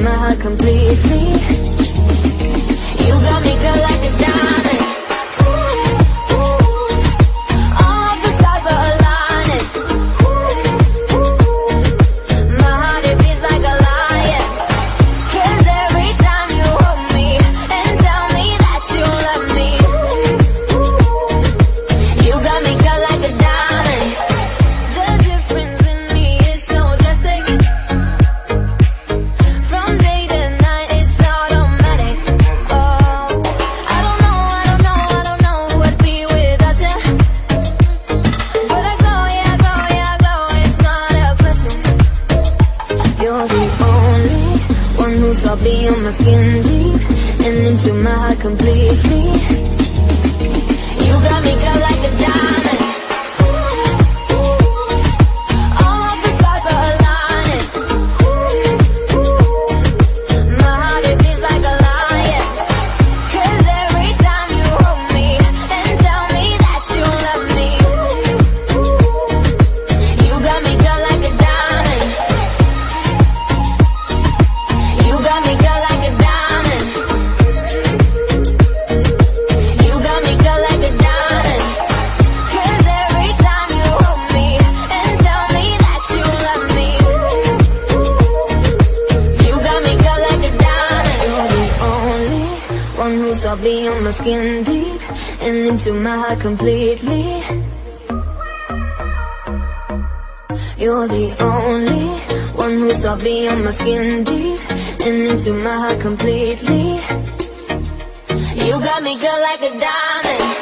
my heart completely. You got me good like a diamond. All of the stars are aligning. My heart, it beats like a lion. 'Cause every time you hold me and tell me that you love me, you got me good like a diamond. The difference in me is so drastic. From day to night, it's automatic. Oh, I don't know who I'd be without you. But I glow, yeah, I glow, yeah, I glow, it's not a question. You're the only one who saw beyond my skin deep and into my heart completely. You got me good like a diamond. All of the stars are aligning. My heart, it beats like a lion. 'Cause every time you hold me and tell me that you love me, you got me good like a diamond. You got me good like a diamond. You got me good like a diamond. 'Cause every time you hold me and tell me that you love me, you got me good like a diamond. You're the only one who saw beyond my skin deep and into my heart completely. You're the only one who saw beyond my skin deep and into my heart completely. You got me good like a diamond.